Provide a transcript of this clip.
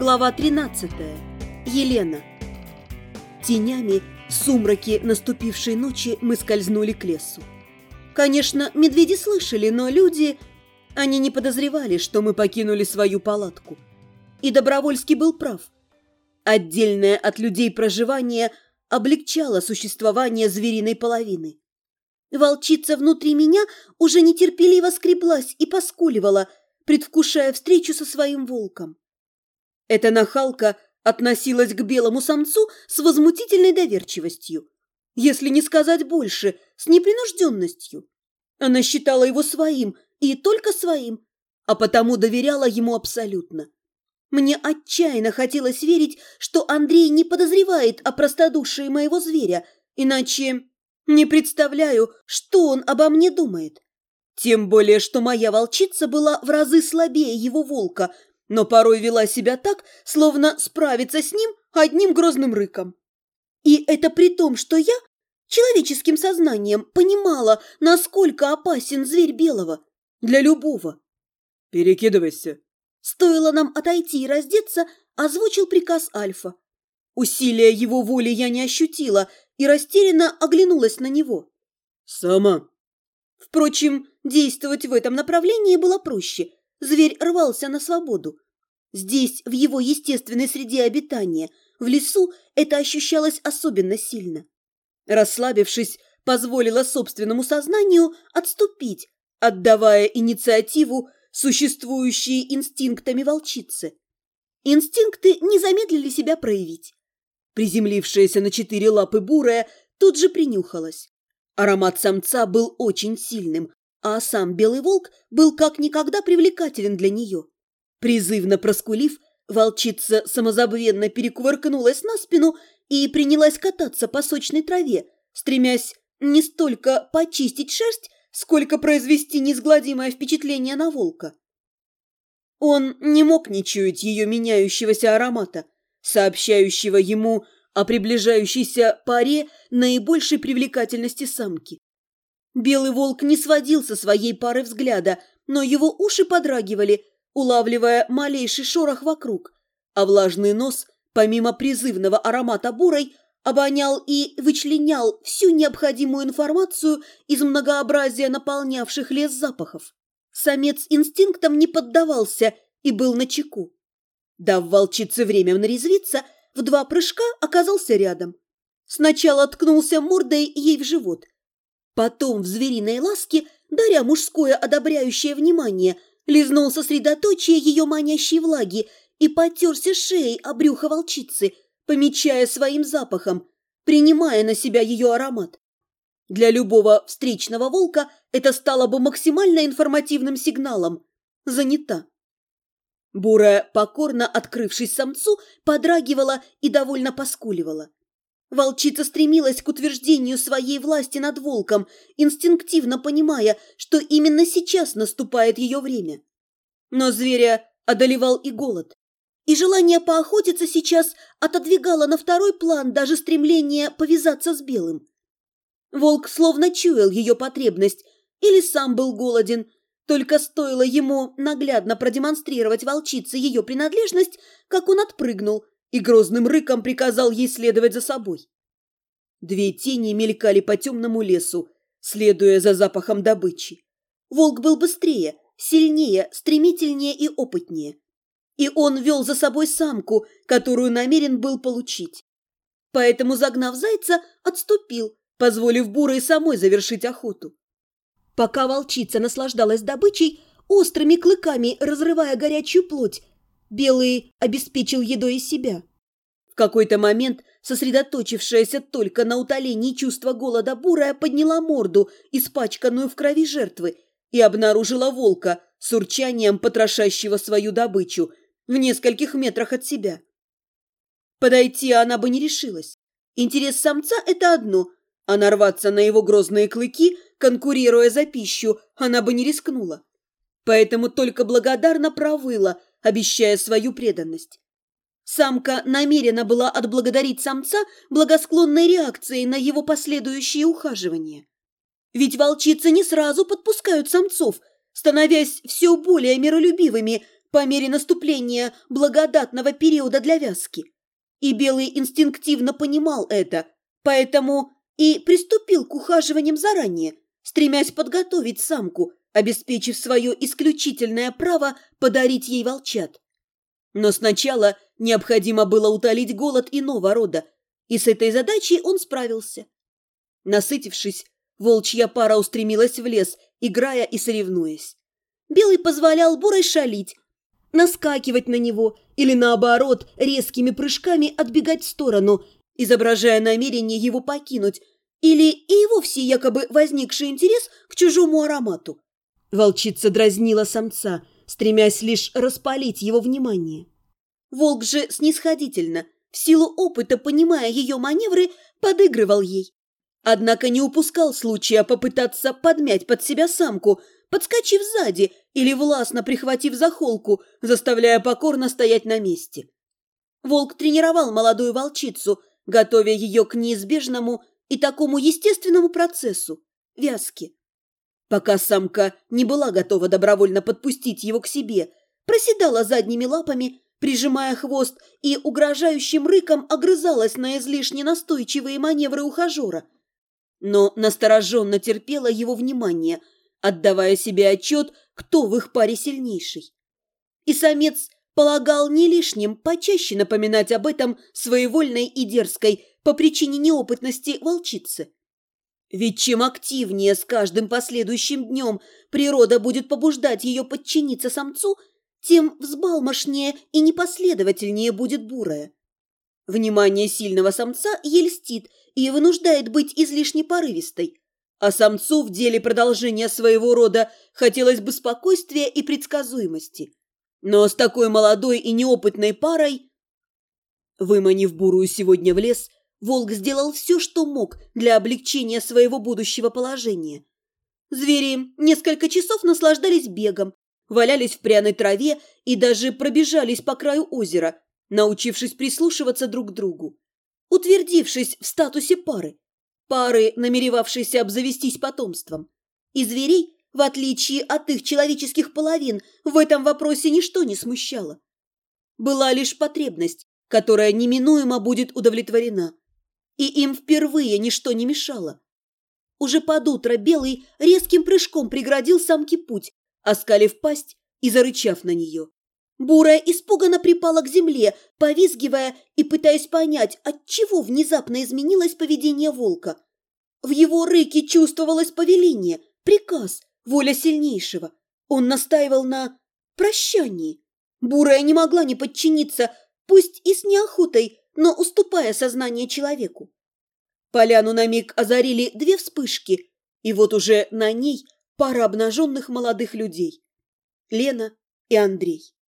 Глава 13. Елена. Тенями в сумраке наступившей ночи мы скользнули к лесу. Конечно, медведи слышали, но люди... Они не подозревали, что мы покинули свою палатку. И Добровольский был прав. Отдельное от людей проживание облегчало существование звериной половины. Волчица внутри меня уже нетерпеливо скреблась и поскуливала, предвкушая встречу со своим волком. Эта нахалка относилась к белому самцу с возмутительной доверчивостью, если не сказать больше, с непринужденностью. Она считала его своим и только своим, а потому доверяла ему абсолютно. Мне отчаянно хотелось верить, что Андрей не подозревает о простодушии моего зверя, иначе не представляю, что он обо мне думает. Тем более, что моя волчица была в разы слабее его волка, но порой вела себя так, словно справиться с ним одним грозным рыком. И это при том, что я человеческим сознанием понимала, насколько опасен зверь белого для любого. «Перекидывайся!» Стоило нам отойти и раздеться, озвучил приказ Альфа. Усилия его воли я не ощутила и растерянно оглянулась на него. «Сама!» Впрочем, действовать в этом направлении было проще. Зверь рвался на свободу. Здесь, в его естественной среде обитания, в лесу, это ощущалось особенно сильно. Расслабившись, позволила собственному сознанию отступить, отдавая инициативу существующие инстинктами волчицы. Инстинкты не замедлили себя проявить. Приземлившаяся на 4 лапы бурая тут же принюхалась. Аромат самца был очень сильным, а сам белый волк был как никогда привлекателен для нее. Призывно проскулив, волчица самозабвенно перекувыркнулась на спину и принялась кататься по сочной траве, стремясь не столько почистить шерсть, сколько произвести неизгладимое впечатление на волка. Он не мог не чуять ее меняющегося аромата, сообщающего ему о приближающейся паре наибольшей привлекательности самки. Белый волк не сводил со своей пары взгляда, но его уши подрагивали, улавливая малейший шорох вокруг, а влажный нос, помимо призывного аромата бурой, обонял и вычленял всю необходимую информацию из многообразия наполнявших лес запахов. Самец инстинктам не поддавался и был начеку. Дав волчице время нарезвиться, в 2 прыжка оказался рядом. Сначала ткнулся мордой ей в живот. Потом в звериной ласке, даря мужское одобряющее внимание, лизнул сосредоточие ее манящей влаги и потерся шеей о брюхо волчицы, помечая своим запахом, принимая на себя ее аромат. Для любого встречного волка это стало бы максимально информативным сигналом. Занята. Бурая, покорно открывшись самцу, подрагивала и довольно поскуливала. Волчица стремилась к утверждению своей власти над волком, инстинктивно понимая, что именно сейчас наступает ее время. Но зверя одолевал и голод. И желание поохотиться сейчас отодвигало на второй план даже стремление повязаться с белым. Волк словно чуял ее потребность или сам был голоден, только стоило ему наглядно продемонстрировать волчице ее принадлежность, как он отпрыгнул и грозным рыком приказал ей следовать за собой. 2 тени мелькали по темному лесу, следуя за запахом добычи. Волк был быстрее, сильнее, стремительнее и опытнее. И он вел за собой самку, которую намерен был получить. Поэтому, загнав зайца, отступил, позволив бурой самой завершить охоту. Пока волчица наслаждалась добычей, острыми клыками разрывая горячую плоть, белый обеспечил едой и себя. В какой-то момент сосредоточившаяся только на утолении чувства голода бурая подняла морду, испачканную в крови жертвы, и обнаружила волка с урчанием потрошащего свою добычу в нескольких метрах от себя. Подойти она бы не решилась. Интерес самца – это одно, а нарваться на его грозные клыки, конкурируя за пищу, она бы не рискнула. Поэтому только благодарно провыла, обещая свою преданность. Самка намерена была отблагодарить самца благосклонной реакцией на его последующие ухаживания. Ведь волчицы не сразу подпускают самцов, становясь все более миролюбивыми, по мере наступления благодатного периода для вязки. И Белый инстинктивно понимал это, поэтому и приступил к ухаживаниям заранее, стремясь подготовить самку, обеспечив свое исключительное право подарить ей волчат. Но сначала необходимо было утолить голод иного рода, и с этой задачей он справился. Насытившись, волчья пара устремилась в лес, играя и соревнуясь. Белый позволял бурой шалить, наскакивать на него или, наоборот, резкими прыжками отбегать в сторону, изображая намерение его покинуть, или и вовсе якобы возникший интерес к чужому аромату. Волчица дразнила самца, стремясь лишь распалить его внимание. Волк же снисходительно, в силу опыта, понимая ее маневры, подыгрывал ей. Однако не упускал случая попытаться подмять под себя самку, подскочив сзади или властно прихватив за холку, заставляя покорно стоять на месте. Волк тренировал молодую волчицу, готовя ее к неизбежному и такому естественному процессу – вязке. Пока самка не была готова добровольно подпустить его к себе, проседала задними лапами, прижимая хвост, и угрожающим рыком огрызалась на излишне настойчивые маневры ухажера. Но настороженно терпела его внимание, отдавая себе отчет, кто в их паре сильнейший. И самец полагал не лишним почаще напоминать об этом своевольной и дерзкой по причине неопытности волчицы. Ведь чем активнее с каждым последующим днем природа будет побуждать ее подчиниться самцу, тем взбалмошнее и непоследовательнее будет бурая. Внимание сильного самца ей льстит и вынуждает быть излишне порывистой, а самцу в деле продолжения своего рода хотелось бы спокойствия и предсказуемости. Но с такой молодой и неопытной парой... Выманив бурую сегодня в лес, волк сделал все, что мог для облегчения своего будущего положения. Звери несколько часов наслаждались бегом, валялись в пряной траве и даже пробежались по краю озера, научившись прислушиваться друг к другу. Утвердившись в статусе пары, намеревавшиеся обзавестись потомством. И зверей, в отличие от их человеческих половин, в этом вопросе ничто не смущало. Была лишь потребность, которая неминуемо будет удовлетворена. И им впервые ничто не мешало. Уже под утро Белый резким прыжком преградил самке путь, оскалив пасть и зарычав на нее. Бурая испуганно припала к земле, повизгивая и пытаясь понять, отчего внезапно изменилось поведение волка. В его рыке чувствовалось повеление, приказ, воля сильнейшего. Он настаивал на прощании. Бурая не могла не подчиниться, пусть и с неохотой, но уступая сознание человеку. Поляну на миг озарили две вспышки, и вот уже на ней пара обнаженных молодых людей – Лена и Андрей.